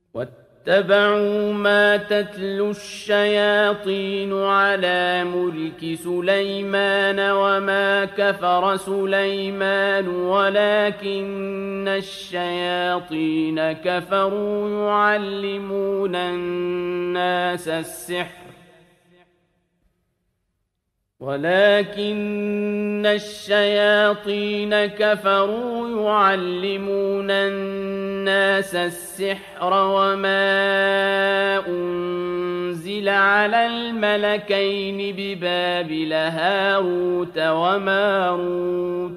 واتبعوا ما تتلو الشياطين على ملك سليمان وما كفر سليمان ولكن الشياطين كفروا يعلمون الناس السحر وما أنزل على الملكين ببابل هاروت وماروت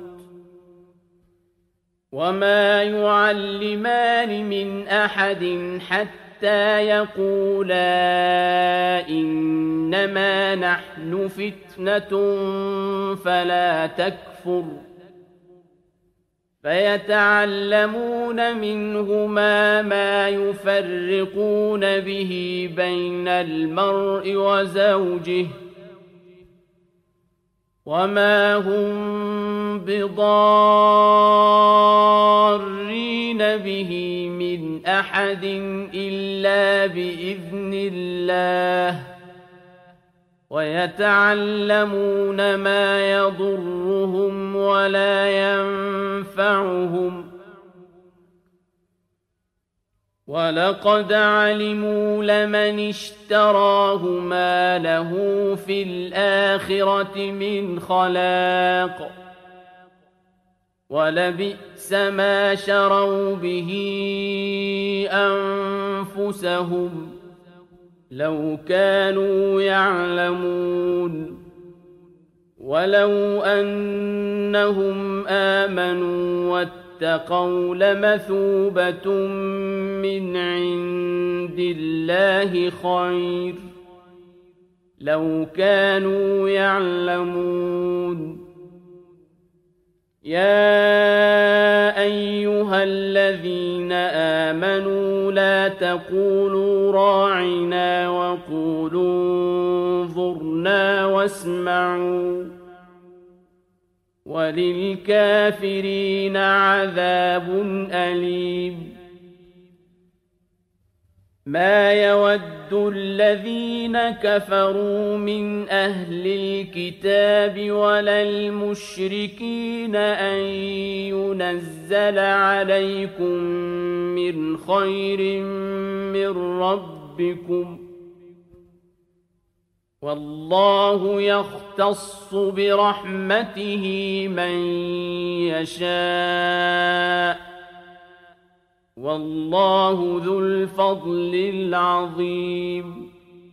وما يعلمان من أحد حتى يقولا إنما نحن فتنة فلا تكفر فيتعلمون منهما ما يفرقون به بين المرء وزوجه وما هم بضارين به من أحد إلا بإذن الله ويتعلمون ما يضرهم ولا ينفعهم ولقد علموا لمن اشتراه ما له في الآخرة من خلاق ولبئس ما شروا به أنفسهم لو كانوا يعلمون ولو أنهم آمنوا واتقوا لمثوبة من عند الله خير لو كانوا يعلمون يا أيها الذين آمنوا لا تقولوا راعنا وقولوا انظرنا واسمعوا وللكافرين عذاب أليم ما يود الذين كفروا من أهل الكتاب ولا المشركين أن ينزل عليكم من خير من ربكم والله يختص برحمته من يشاء والله ذو الفضل العظيم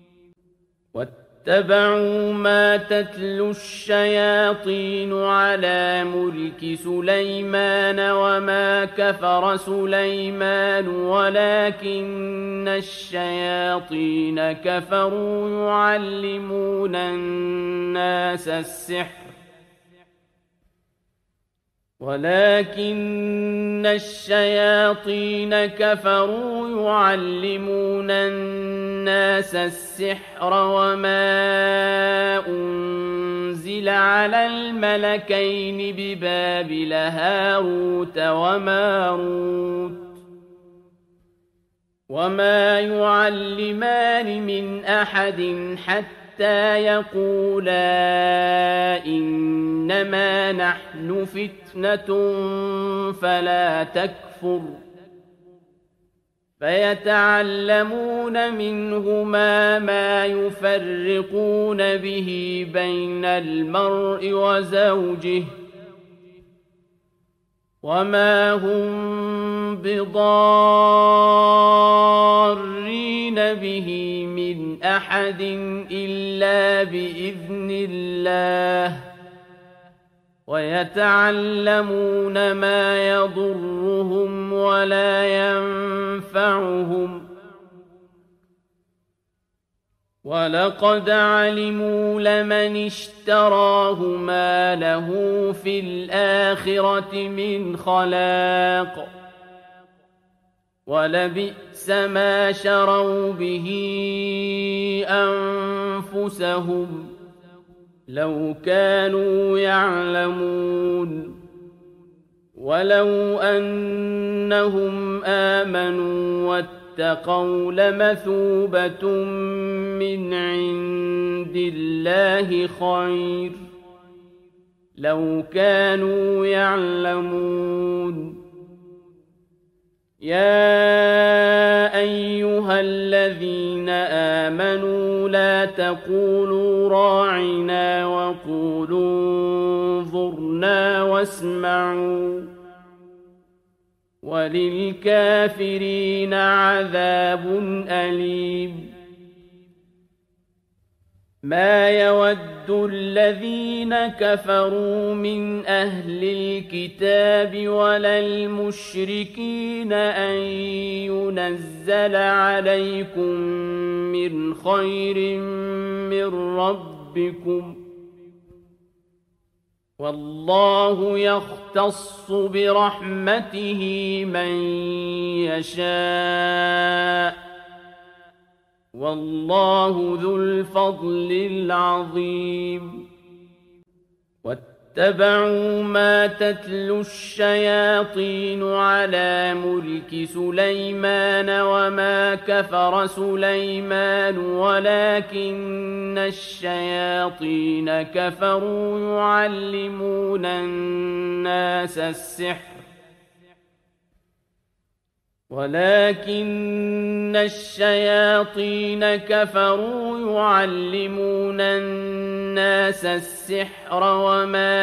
واتبعوا ما تتلو الشياطين على ملك سليمان وما كفر سليمان ولكن الشياطين كفروا يعلمون الناس السحر وما أنزل على الملكين ببابل هاروت وماروت وما يعلمان من أحد حتى يقولا إنما نحن فتنة فلا تكفر فيتعلمون منهما ما يفرقون به بين المرء وزوجه وما هم بضارين به من أحد إلا بإذن الله ويتعلمون ما يضرهم ولا ينفعهم ولقد علموا لمن اشتراه ما له في الآخرة من خلاق ولبئس ما شروا به أنفسهم لو كانوا يعلمون ولو أنهم آمنوا واتقوا لمثوبة من عند الله خير لو كانوا يعلمون يا أيها الذين آمنوا لا تقولوا راعنا وقولوا انظرنا واسمعوا وللكافرين عذاب أليم ما يود الذين كفروا من أهل الكتاب ولا المشركين أن ينزل عليكم من خير من ربكم والله يختص برحمته من يشاء والله ذو الفضل العظيم واتبعوا ما تتلو الشياطين على ملك سليمان وما كفر سليمان ولكن الشياطين كفروا يعلمون الناس السحر وما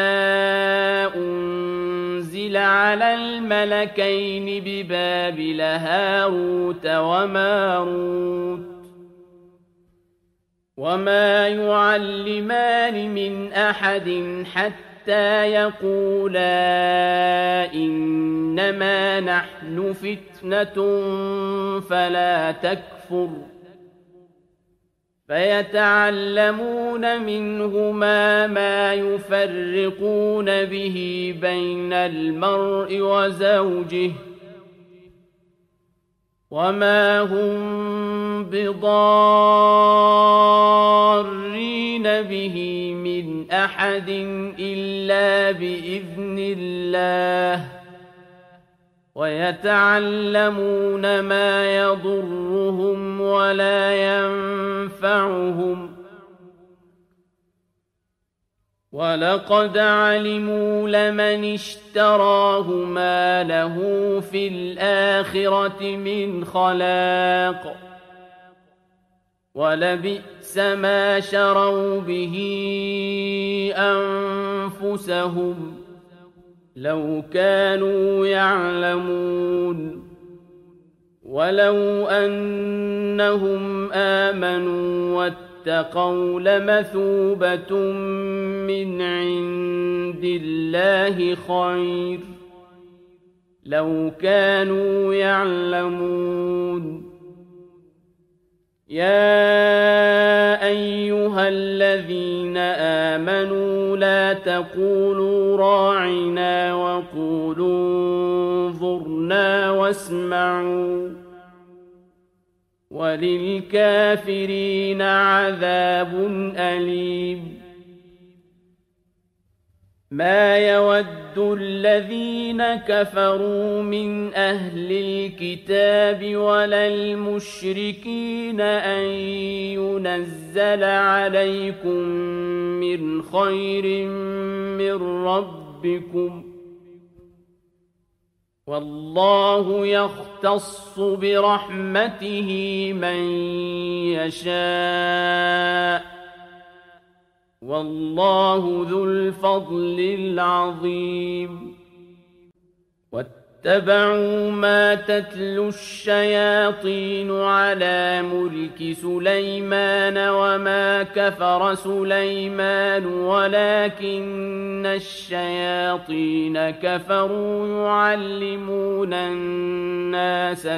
أنزل على الملكين ببابل هاروت وماروت وما يعلمان من أحد حتى يقولا إنما نحن فتنة فلا تكفر فيتعلمون منهما ما يفرقون به بين المرء وزوجه وما هم بضارين به من أحد إلا بإذن الله ويتعلمون ما يضرهم ولا ينفعهم ولقد علموا لمن اشتراه ما له في الآخرة من خلاق ولبئس ما شروا به أنفسهم لو كانوا يعلمون ولو أنهم آمنوا واتقوا لمثوبة من عند الله خير لو كانوا يعلمون يا أيها الذين آمنوا لا تقولوا راعنا وقولوا انظرنا واسمعوا وللكافرين عذاب أليم ما يود الذين كفروا من أهل الكتاب ولا المشركين أن ينزل عليكم من خير من ربكم والله يختص برحمته من يشاء والله ذو الفضل العظيم واتبعوا ما تتلو الشياطين على ملك سليمان وما كفر سليمان ولكن الشياطين كفروا يعلمون الناس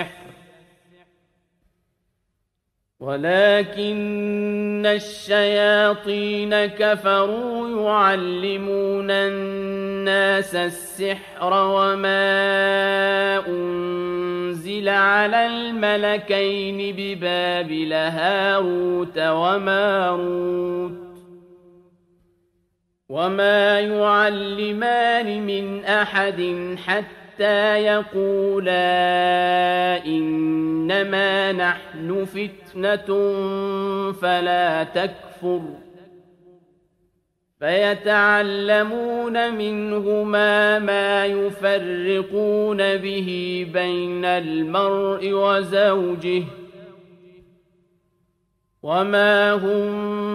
السحر وما أنزل على الملكين ببابل هاروت وماروت وما يعلمان من أحد حتى حتى يقولا إنما نحن فتنة فلا تكفر فيتعلمون منهما ما يفرقون به بين المرء وزوجه وما هم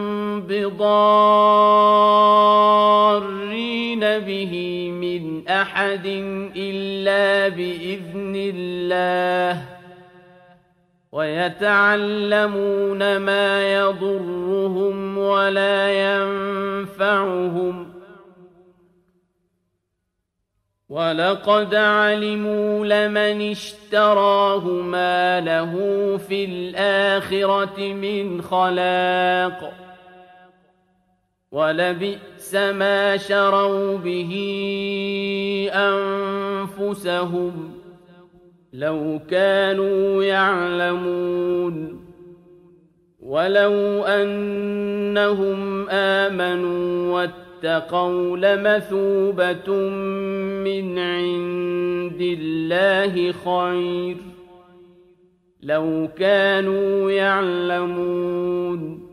بضارين به من أحد إلا بإذن الله ويتعلمون ما يضرهم ولا ينفعهم ولقد علموا لمن اشتراه ما له في الآخرة من خلاق ولبئس ما شروا به أنفسهم لو كانوا يعلمون ولو أنهم آمنوا واتقوا لمثوبة من عند الله خير لو كانوا يعلمون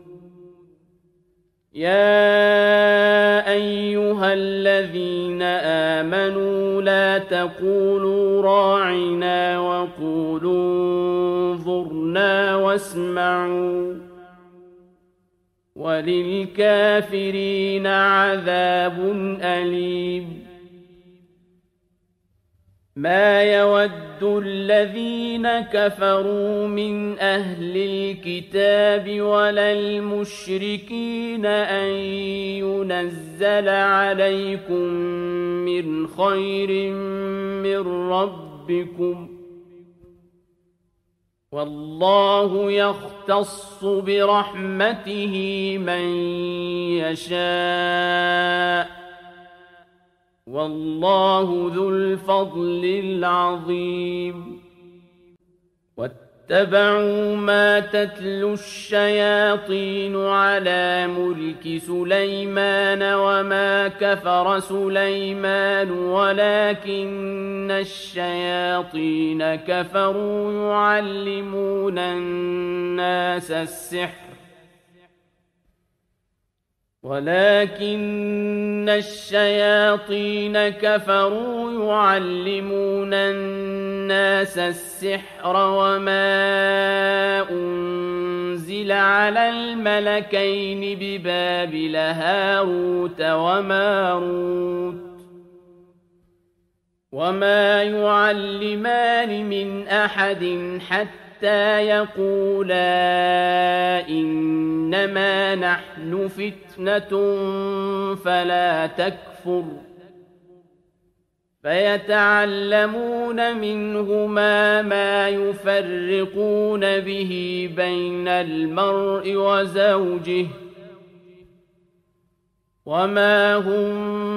يا أيها الذين آمنوا لا تقولوا راعنا وقولوا انظرنا واسمعوا وللكافرين عذاب أليم ما يود الذين كفروا من أهل الكتاب ولا المشركين أن ينزل عليكم من خير من ربكم والله يختص برحمته من يشاء والله ذو الفضل العظيم واتبعوا ما تتلو الشياطين على ملك سليمان وما كفر سليمان ولكن الشياطين كفروا يعلمون الناس السحر ولكن الشياطين كفروا يعلمون الناس السحر وما أنزل على الملكين ببابل هاروت وماروت وما يعلمان من أحد حتى يقولا إنما نحن فتنة فلا تكفر فيتعلمون منهما ما يفرقون به بين المرء وزوجه وما هم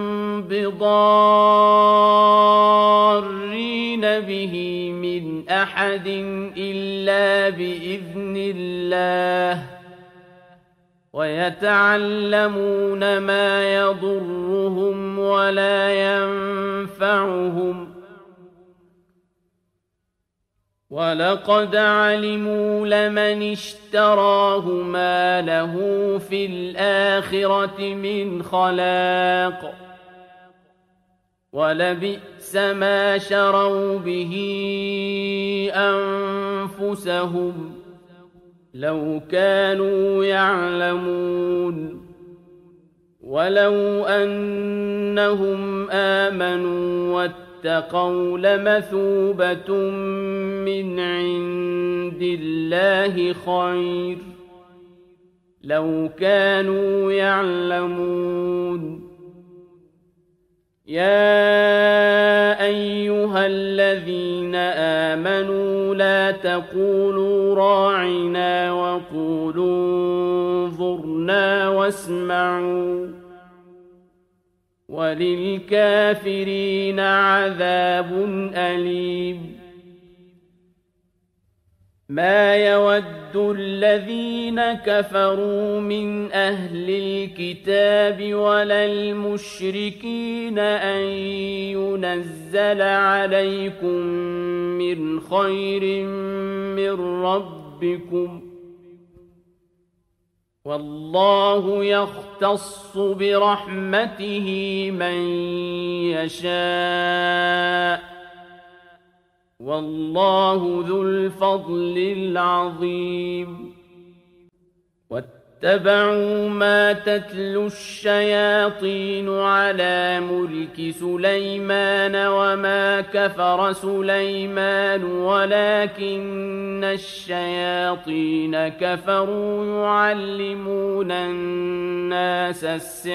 بضارين به من أحد إلا بإذن الله ويتعلمون ما يضرهم ولا ينفعهم ولقد علموا لمن اشتراه ما له في الآخرة من خلاق ولبئس ما شروا به أنفسهم لو كانوا يعلمون ولو أنهم آمنوا واتقوا لمثوبة من عند الله خير لو كانوا يعلمون يا أيها الذين آمنوا لا تقولوا راعنا وقولوا انظرنا واسمعوا وللكافرين عذاب أليم ما يود الذين كفروا من أهل الكتاب ولا المشركين أن ينزل عليكم من خير من ربكم والله يختص برحمته من يشاء والله ذو الفضل العظيم واتبعوا ما تتلو الشياطين على ملك سليمان وما كفر سليمان ولكن الشياطين كفروا يعلمون الناس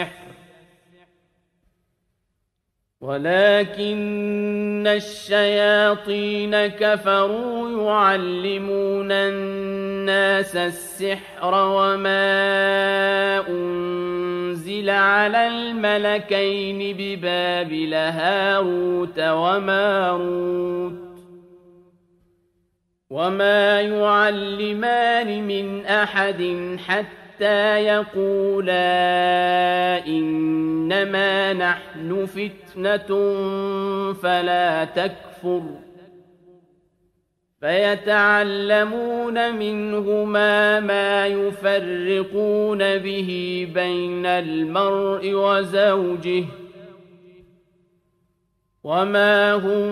السحر وما أنزل على الملكين ببابل هاروت وماروت وما يعلمان من أحد حتى يقولا إنما نحن فتنة فلا تكفر فيتعلمون منهما ما يفرقون به بين المرء وزوجه وما هم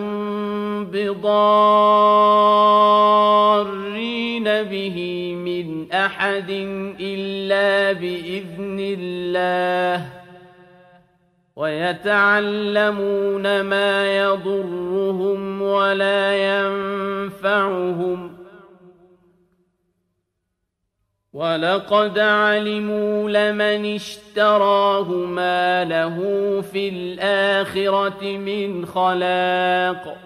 بضارين به من أحد إلا بإذن الله ويتعلمون ما يضرهم ولا ينفعهم ولقد علموا لمن اشتراه ما له في الآخرة من خلاق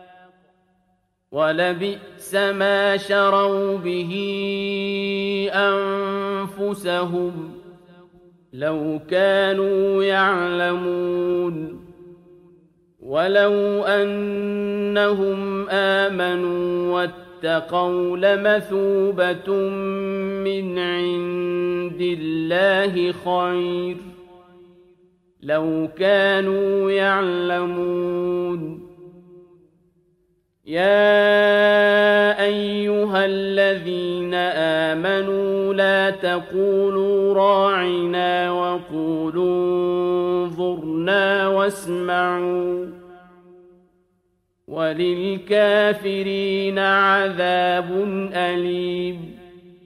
ولبئس ما شروا به أنفسهم لو كانوا يعلمون ولو أنهم آمنوا واتقوا لمثوبة من عند الله خير لو كانوا يعلمون يا أيها الذين آمنوا لا تقولوا راعنا وقولوا انظرنا واسمعوا وللكافرين عذاب أليم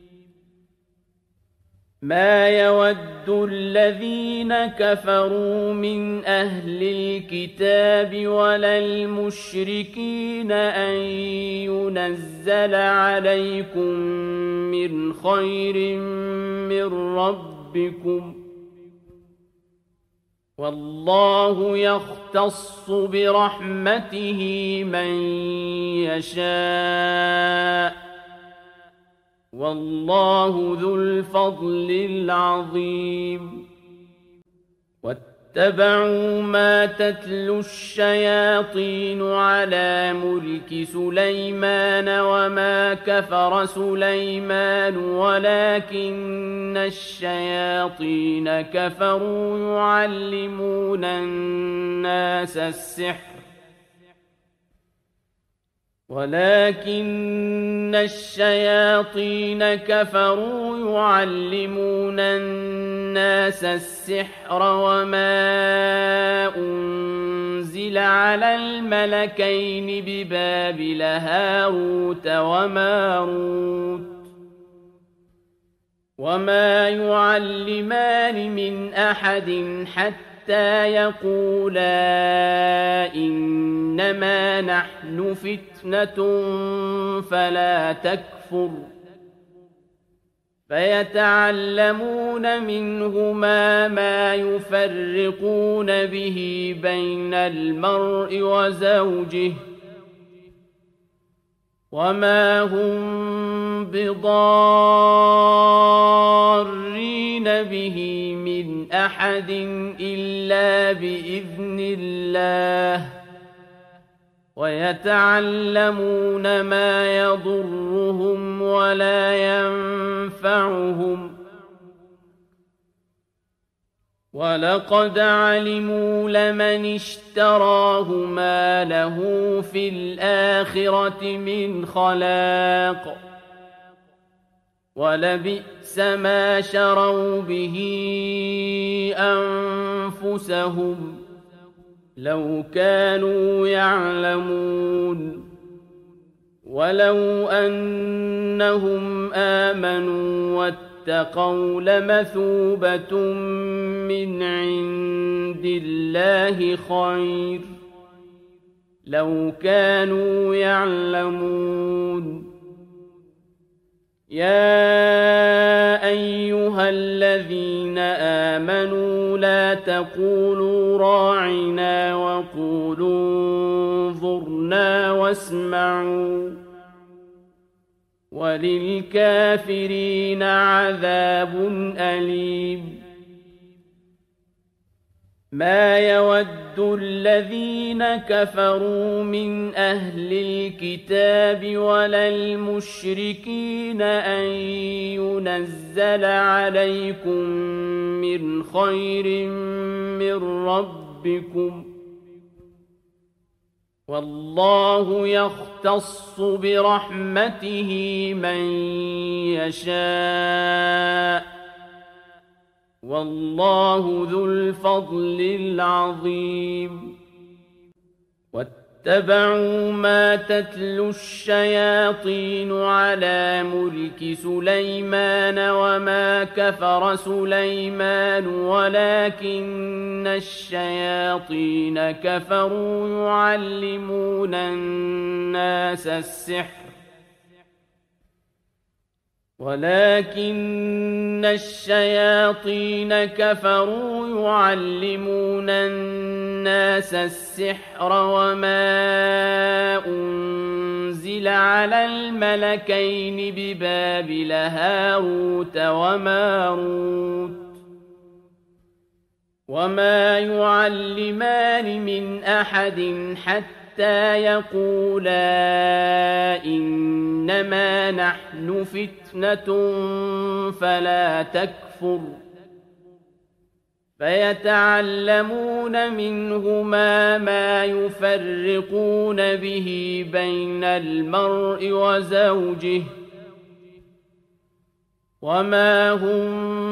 ما يود الذين كفروا من أهل الكتاب ولا المشركين أن ينزل عليكم من خير من ربكم والله يختص برحمته من يشاء والله ذو الفضل العظيم واتبعوا ما تتلو الشياطين على ملك سليمان وما كفر سليمان ولكن الشياطين كفروا يعلمون الناس السحر وما أنزل على الملكين ببابل هاروت وماروت وما يعلمان من أحد حتى يقولا إنما نحن فتنة فلا تكفر فيتعلمون منهما ما يفرقون به بين المرء وزوجه وما هم بضارين به من أحد إلا بإذن الله ويتعلمون ما يضرهم ولا ينفعهم ولقد علموا لمن اشتراه ما له في الآخرة من خلاق ولبئس ما شروا به أنفسهم لو كانوا يعلمون ولو أنهم آمنوا واتقوا لمثوبة من عند الله خير لو كانوا يعلمون يا أيها الذين آمنوا لا تقولوا راعنا وقولوا انظرنا واسمعوا وللكافرين عذاب أليم ما يود الذين كفروا من أهل الكتاب ولا المشركين أن ينزل عليكم من خير من ربكم والله يختص برحمته من يشاء والله ذو الفضل العظيم واتبعوا ما تتلو الشياطين على ملك سليمان وما كفر سليمان ولكن الشياطين كفروا يعلمون الناس السحر وما أنزل على الملكين ببابل هاروت وماروت وما يعلمان من أحد حتى يقولا إنما نحن فتنة فلا تكفر فيتعلمون منهما ما يفرقون به بين المرء وزوجه وما هم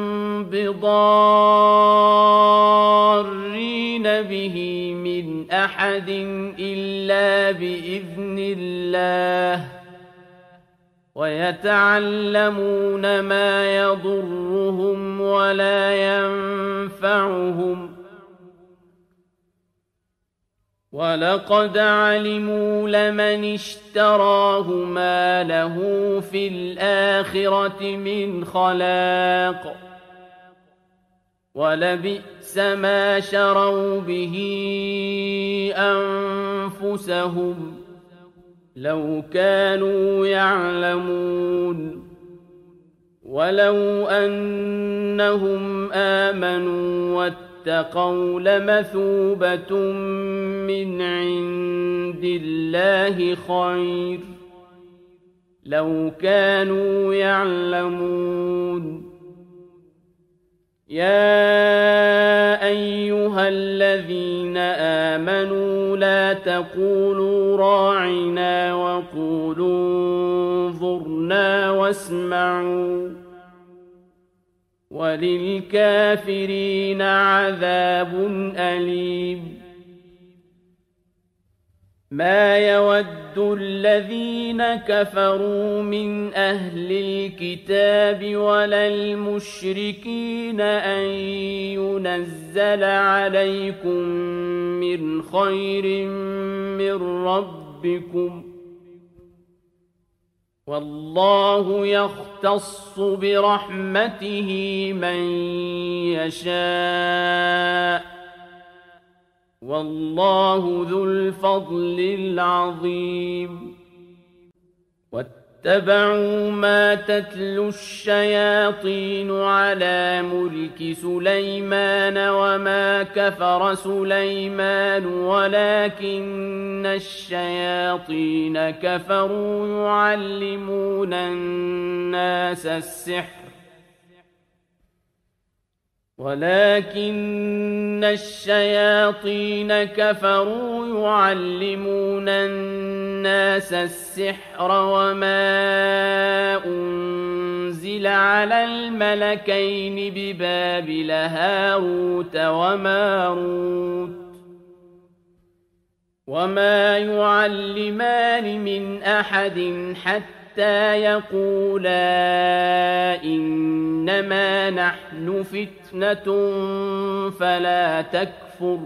بضارين به من أحد إلا بإذن الله ويتعلمون ما يضرهم ولا ينفعهم ولقد علموا لمن اشتراه ما له في الآخرة من خلاق ولبئس ما شروا به أنفسهم لو كانوا يعلمون ولو أنهم آمنوا واتقوا لمثوبة من عند الله خير لو كانوا يعلمون يا أيها الذين آمنوا لا تقولوا راعنا وقولوا انظرنا واسمعوا وللكافرين عذاب أليم ما يود الذين كفروا من أهل الكتاب ولا المشركين أن ينزل عليكم من خير من ربكم والله يختص برحمته من يشاء والله ذو الفضل العظيم واتبعوا ما تتلو الشياطين على ملك سليمان وما كفر سليمان ولكن الشياطين كفروا يعلمون الناس السحر وما أنزل على الملكين ببابل هاروت وماروت وما يعلمان من أحد حتى يقولا إنما نحن فتنة فلا تكفر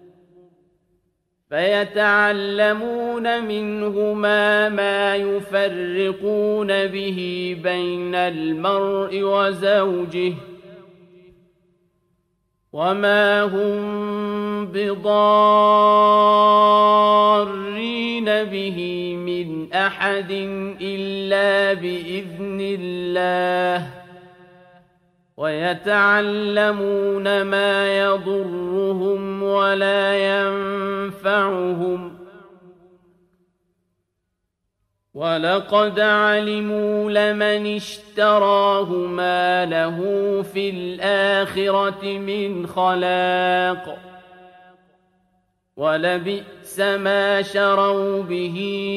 فيتعلمون منهما ما يفرقون به بين المرء وزوجه وما هم بضارين به من أحد إلا بإذن الله ويتعلمون ما يضرهم ولا ينفعهم ولقد علموا لمن اشتراه ما له في الآخرة من خلاق ولبئس ما شروا به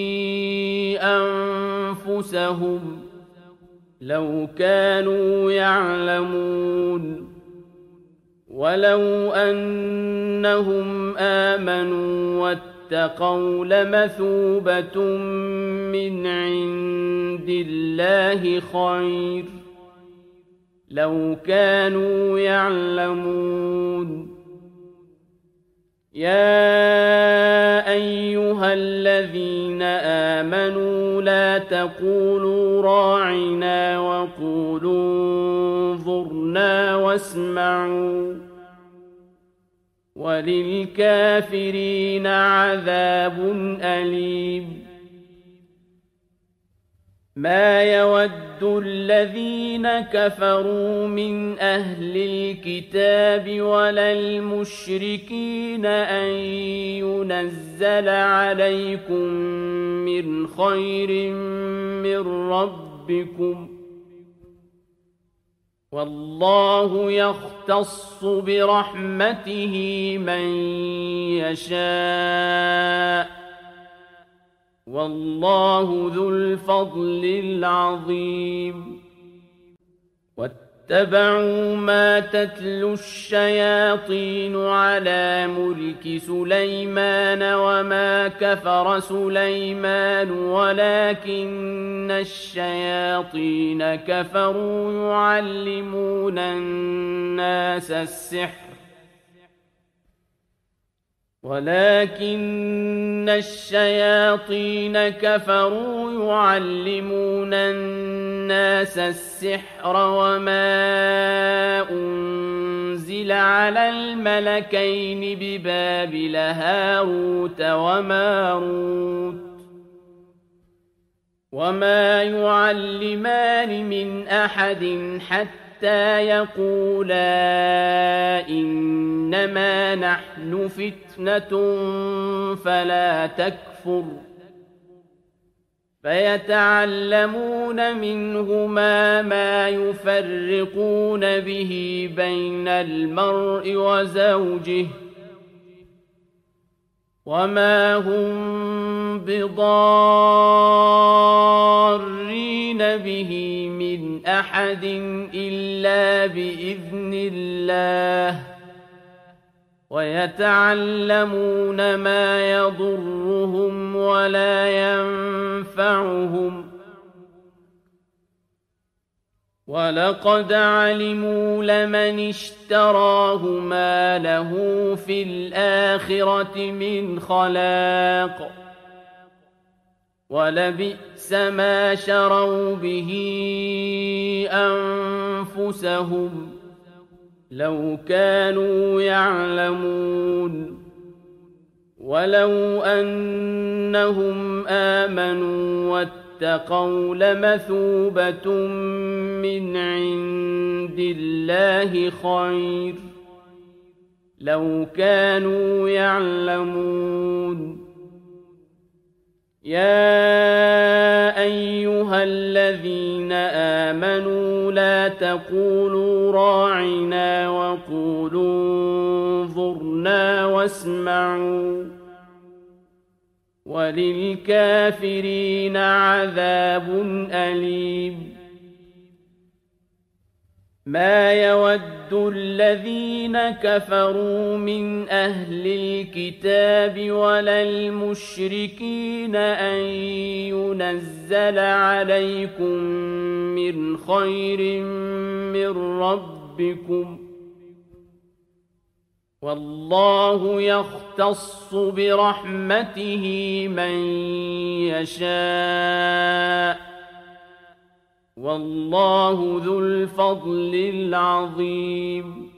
أنفسهم لو كانوا يعلمون ولو أنهم آمنوا واتقوا لمثوبة من عند الله خير لو كانوا يعلمون يا أيها الذين آمنوا لا تقولوا راعنا وقولوا انظرنا واسمعوا وللكافرين عذاب أليم ما يود الذين كفروا من أهل الكتاب ولا المشركين أن ينزل عليكم من خير من ربكم والله يختص برحمته من يشاء والله ذو الفضل العظيم واتبعوا ما تتلو الشياطين على ملك سليمان وما كفر سليمان ولكن الشياطين كفروا يعلمون الناس السحر وما أنزل على الملكين ببابل هاروت وماروت وما يعلمان من أحد حتى يقولا إنما نحن فتنة فلا تكفر فيتعلمون منهما ما يفرقون به بين المرء وزوجه وما هم بضارين به من أحد إلا بإذن الله ويتعلمون ما يضرهم ولا ينفعهم ولقد علموا لمن اشتراه ما له في الآخرة من خلاق ولبئس ما شروا به أنفسهم لو كانوا يعلمون ولو أنهم آمنوا واتقوا لمثوبة من عند الله خير لو كانوا يعلمون يا أيها الذين آمنوا لا تقولوا راعنا وقولوا انظرنا واسمعوا وللكافرين عذاب أليم ما يود الذين كفروا من أهل الكتاب ولا المشركين أن ينزل عليكم من خير من ربكم والله يختص برحمته من يشاء والله ذو الفضل العظيم